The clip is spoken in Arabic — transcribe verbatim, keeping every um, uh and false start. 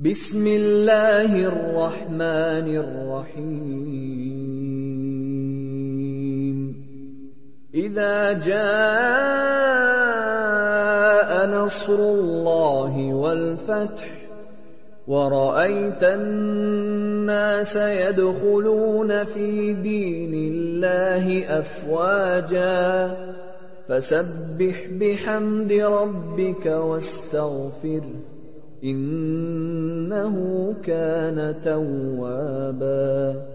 بسم الله الرحمن الرحيم إذا جاء نصر الله والفتح ورأيت الناس يدخلون في دين الله أفواجا فسبح بحمد ربك واستغفره إنه كان توابا.